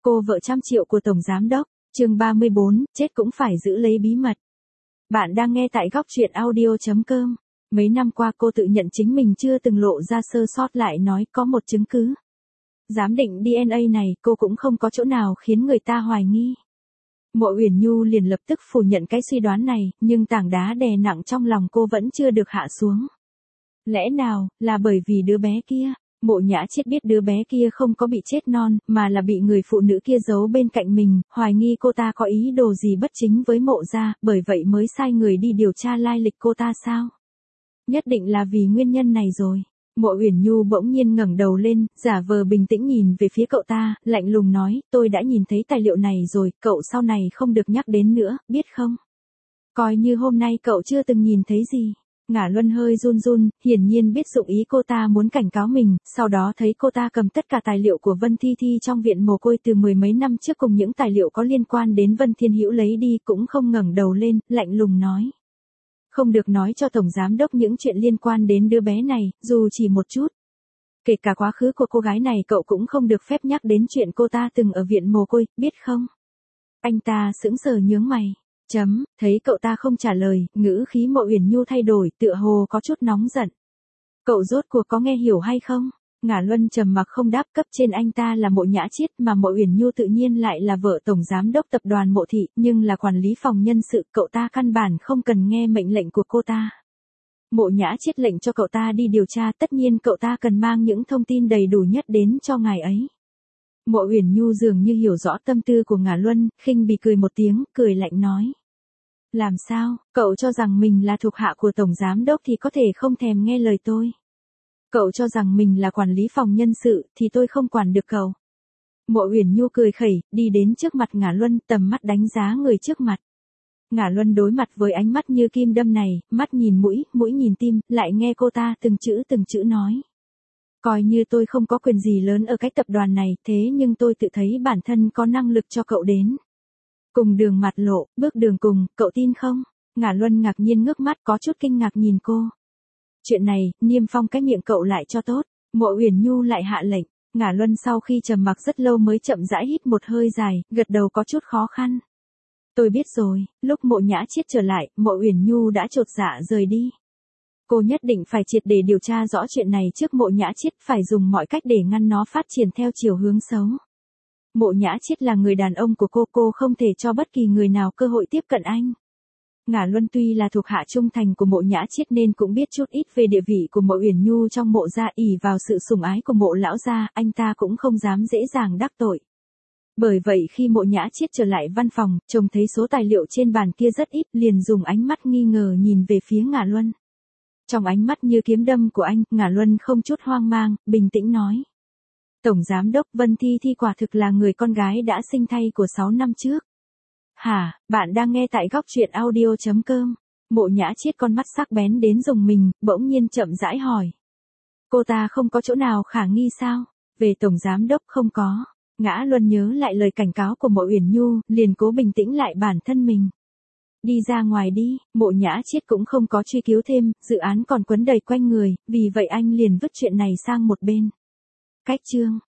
Cô vợ trăm triệu của Tổng Giám Đốc, chương 34, chết cũng phải giữ lấy bí mật. Bạn đang nghe tại góc truyện audio.com. Mấy năm qua cô tự nhận chính mình chưa từng lộ ra sơ sót, lại nói có một chứng cứ. Giám định DNA này cô cũng không có chỗ nào khiến người ta hoài nghi. Mộ Uyển Nhu liền lập tức phủ nhận cái suy đoán này, nhưng tảng đá đè nặng trong lòng cô vẫn chưa được hạ xuống. Lẽ nào là bởi vì đứa bé kia? Mộ Nhã Chiết biết đứa bé kia không có bị chết non, mà là bị người phụ nữ kia giấu bên cạnh mình, hoài nghi cô ta có ý đồ gì bất chính với Mộ gia, bởi vậy mới sai người đi điều tra lai lịch cô ta sao? Nhất định là vì nguyên nhân này rồi. Mộ Uyển Nhu bỗng nhiên ngẩng đầu lên, giả vờ bình tĩnh nhìn về phía cậu ta, lạnh lùng nói, tôi đã nhìn thấy tài liệu này rồi, cậu sau này không được nhắc đến nữa, biết không? Coi như hôm nay cậu chưa từng nhìn thấy gì. Ngả Luân hơi run run, hiển nhiên biết dụng ý cô ta muốn cảnh cáo mình, sau đó thấy cô ta cầm tất cả tài liệu của Vân Thi Thi trong viện mồ côi từ mười mấy năm trước cùng những tài liệu có liên quan đến Vân Thiên Hữu lấy đi, cũng không ngẩng đầu lên, lạnh lùng nói. Không được nói cho Tổng Giám Đốc những chuyện liên quan đến đứa bé này, dù chỉ một chút. Kể cả quá khứ của cô gái này cậu cũng không được phép nhắc đến chuyện cô ta từng ở viện mồ côi, biết không? Anh ta sững sờ nhướng mày. Thấy cậu ta không trả lời, ngữ khí Mộ Uyển Nhu thay đổi, tựa hồ có chút nóng giận. Cậu rốt cuộc có nghe hiểu hay không? Ngả Luân trầm mặc không đáp, cấp trên anh ta là Mộ Nhã Chiết mà Mộ Uyển Nhu tự nhiên lại là vợ Tổng Giám Đốc tập đoàn Mộ Thị, nhưng là quản lý phòng nhân sự, cậu ta căn bản không cần nghe mệnh lệnh của cô ta. Mộ Nhã Chiết lệnh cho cậu ta đi điều tra, tất nhiên cậu ta cần mang những thông tin đầy đủ nhất đến cho ngài ấy. Mộ Uyển Nhu dường như hiểu rõ tâm tư của Ngả Luân, khinh bỉ cười một tiếng, cười lạnh nói. Làm sao, cậu cho rằng mình là thuộc hạ của Tổng Giám Đốc thì có thể không thèm nghe lời tôi. Cậu cho rằng mình là quản lý phòng nhân sự thì tôi không quản được cậu. Mộ Uyển Nhu cười khẩy, đi đến trước mặt Ngả Luân, tầm mắt đánh giá người trước mặt. Ngả Luân đối mặt với ánh mắt như kim đâm này, mắt nhìn mũi, mũi nhìn tim, lại nghe cô ta từng chữ nói. Coi như tôi không có quyền gì lớn ở cái tập đoàn này, thế nhưng tôi tự thấy bản thân có năng lực cho cậu đến. Cùng đường mặt lộ, bước đường cùng, cậu tin không? Ngả Luân ngạc nhiên ngước mắt, có chút kinh ngạc nhìn cô. Chuyện này, niêm phong cái miệng cậu lại cho tốt. Mộ Uyển Nhu lại hạ lệnh. Ngả Luân sau khi trầm mặc rất lâu mới chậm rãi hít một hơi dài, gật đầu có chút khó khăn. Tôi biết rồi. Lúc Mộ Nhã Chiết trở lại, Mộ Uyển Nhu đã chột dạ rời đi. Cô nhất định phải triệt để điều tra rõ chuyện này trước Mộ Nhã Chiết, phải dùng mọi cách để ngăn nó phát triển theo chiều hướng xấu. Mộ Nhã Chiết là người đàn ông của cô không thể cho bất kỳ người nào cơ hội tiếp cận anh. Ngả Luân tuy là thuộc hạ trung thành của Mộ Nhã Chiết nên cũng biết chút ít về địa vị của Mộ Uyển Nhu trong Mộ gia, ỷ vào sự sủng ái của Mộ lão gia, anh ta cũng không dám dễ dàng đắc tội. Bởi vậy khi Mộ Nhã Chiết trở lại văn phòng, trông thấy số tài liệu trên bàn kia rất ít, liền dùng ánh mắt nghi ngờ nhìn về phía Ngả Luân. Trong ánh mắt như kiếm đâm của anh, Ngả Luân không chút hoang mang, bình tĩnh nói. Tổng Giám Đốc, Vân Thi Thi quả thực là người con gái đã sinh thay của 6 năm trước. Hả, bạn đang nghe tại góc truyện audio.com. Mộ Nhã Chiết con mắt sắc bén đến rùng mình, bỗng nhiên chậm rãi hỏi. Cô ta không có chỗ nào khả nghi sao? Về Tổng Giám Đốc không có. Ngã Luân nhớ lại lời cảnh cáo của Mộ Uyển Nhu, liền cố bình tĩnh lại bản thân mình. Đi ra ngoài đi, Mộ Nhã Chiết cũng không có truy cứu thêm, dự án còn quấn đầy quanh người, vì vậy anh liền vứt chuyện này sang một bên. Cách chương.